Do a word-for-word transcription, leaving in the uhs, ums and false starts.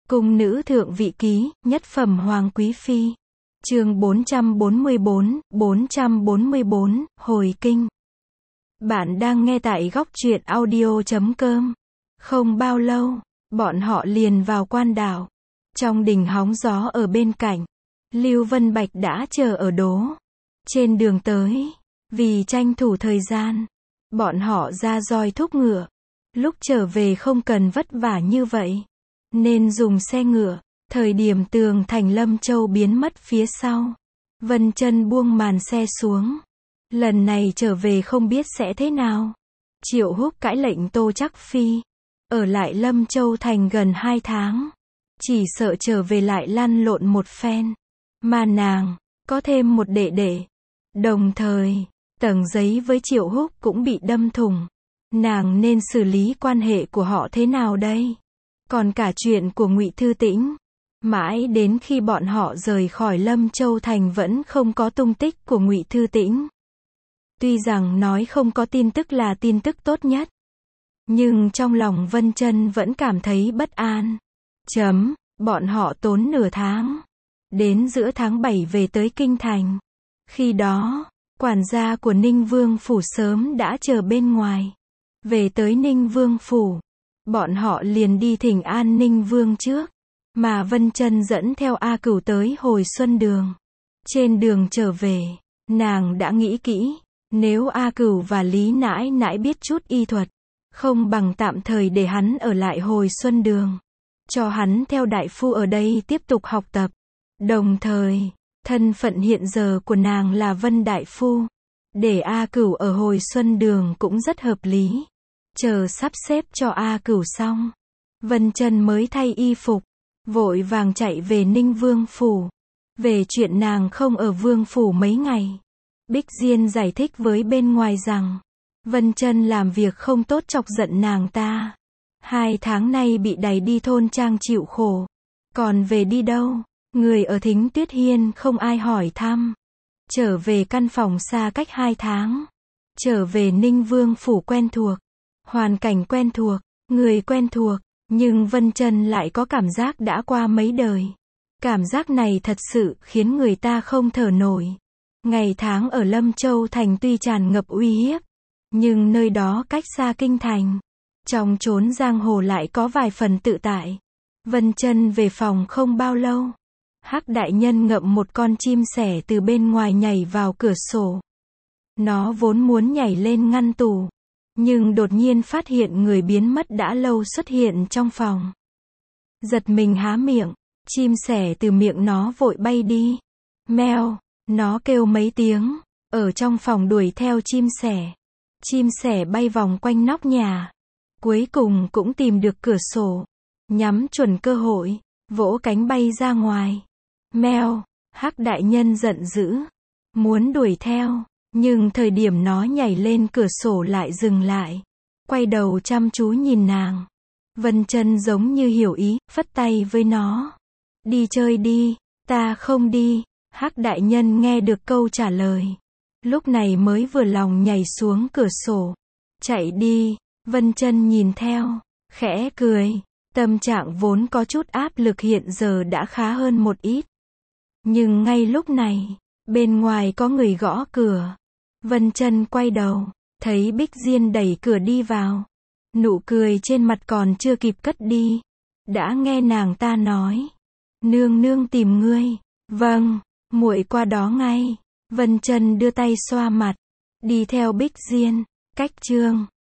Cung nữ thượng vị ký, nhất phẩm hoàng quý phi. Chương bốn trăm bốn mươi bốn, bốn trăm bốn mươi bốn, hồi kinh. Bạn đang nghe tại góc truyện audio chấm com. Không bao lâu, bọn họ liền vào quan đảo. Trong đình hóng gió ở bên cạnh, Lưu Vân Bạch đã chờ ở đố. Trên đường tới, vì tranh thủ thời gian, bọn họ ra roi thúc ngựa. Lúc trở về không cần vất vả như vậy, nên dùng xe ngựa. Thời điểm tường thành Lâm Châu biến mất phía sau, Vân Chân buông màn xe xuống. Lần này trở về không biết sẽ thế nào. Triệu Húc cãi lệnh Tô Trắc Phi ở lại Lâm Châu thành gần hai tháng, chỉ sợ trở về lại lăn lộn một phen. Mà nàng có thêm một đệ đệ, đồng thời tầng giấy với Triệu Húc cũng bị đâm thủng. Nàng nên xử lý quan hệ của họ thế nào đây? Còn cả chuyện của Ngụy Thư Tĩnh, mãi đến khi bọn họ rời khỏi Lâm Châu thành vẫn không có tung tích của Ngụy Thư Tĩnh. Tuy rằng nói không có tin tức là tin tức tốt nhất, nhưng trong lòng Vân Chân vẫn cảm thấy bất an. Chấm, bọn họ tốn nửa tháng, đến giữa tháng bảy về tới Kinh Thành. Khi đó, quản gia của Ninh Vương Phủ sớm đã chờ bên ngoài. Về tới Ninh Vương Phủ, bọn họ liền đi thỉnh an Ninh Vương trước, mà Vân Chân dẫn theo A Cửu tới Hồi Xuân Đường. Trên đường trở về, nàng đã nghĩ kỹ, nếu A Cửu và Lý Nãi Nãi biết chút y thuật, không bằng tạm thời để hắn ở lại Hồi Xuân Đường, cho hắn theo đại phu ở đây tiếp tục học tập. Đồng thời, thân phận hiện giờ của nàng là Vân đại phu, để A Cửu ở Hồi Xuân Đường cũng rất hợp lý. Chờ sắp xếp cho A Cửu xong, Vân Chân mới thay y phục, vội vàng chạy về Ninh Vương Phủ. Về chuyện nàng không ở Vương Phủ mấy ngày, Bích Diên giải thích với bên ngoài rằng, Vân Chân làm việc không tốt chọc giận nàng ta. Hai tháng nay bị đày đi thôn trang chịu khổ. Còn về đi đâu? Người ở Thính Tuyết Hiên không ai hỏi thăm. Trở về căn phòng xa cách hai tháng. Trở về Ninh Vương Phủ quen thuộc. Hoàn cảnh quen thuộc, người quen thuộc, nhưng Vân Chân lại có cảm giác đã qua mấy đời. Cảm giác này thật sự khiến người ta không thở nổi. Ngày tháng ở Lâm Châu thành tuy tràn ngập uy hiếp, nhưng nơi đó cách xa kinh thành, trong chốn giang hồ lại có vài phần tự tại. Vân Chân về phòng không bao lâu, Hắc đại nhân ngậm một con chim sẻ từ bên ngoài nhảy vào cửa sổ. Nó vốn muốn nhảy lên ngăn tủ, nhưng đột nhiên phát hiện người biến mất đã lâu xuất hiện trong phòng. Giật mình há miệng, chim sẻ từ miệng nó vội bay đi. Meo, nó kêu mấy tiếng, ở trong phòng đuổi theo chim sẻ. Chim sẻ bay vòng quanh nóc nhà, cuối cùng cũng tìm được cửa sổ, nhắm chuẩn cơ hội, vỗ cánh bay ra ngoài. Meo, Hắc đại nhân giận dữ, muốn đuổi theo. Nhưng thời điểm nó nhảy lên cửa sổ lại dừng lại, quay đầu chăm chú nhìn nàng. Vân Chân giống như hiểu ý, phất tay với nó. Đi chơi đi, ta không đi. Hắc đại nhân nghe được câu trả lời, lúc này mới vừa lòng nhảy xuống cửa sổ. Chạy đi. Vân Chân nhìn theo, khẽ cười. Tâm trạng vốn có chút áp lực hiện giờ đã khá hơn một ít. Nhưng ngay lúc này, bên ngoài có người gõ cửa. Vân Chân quay đầu, thấy Bích Diên đẩy cửa đi vào. Nụ cười trên mặt còn chưa kịp cất đi, đã nghe nàng ta nói, nương nương tìm ngươi. Vâng, muội qua đó ngay. Vân Chân đưa tay xoa mặt, đi theo Bích Diên. Cách chương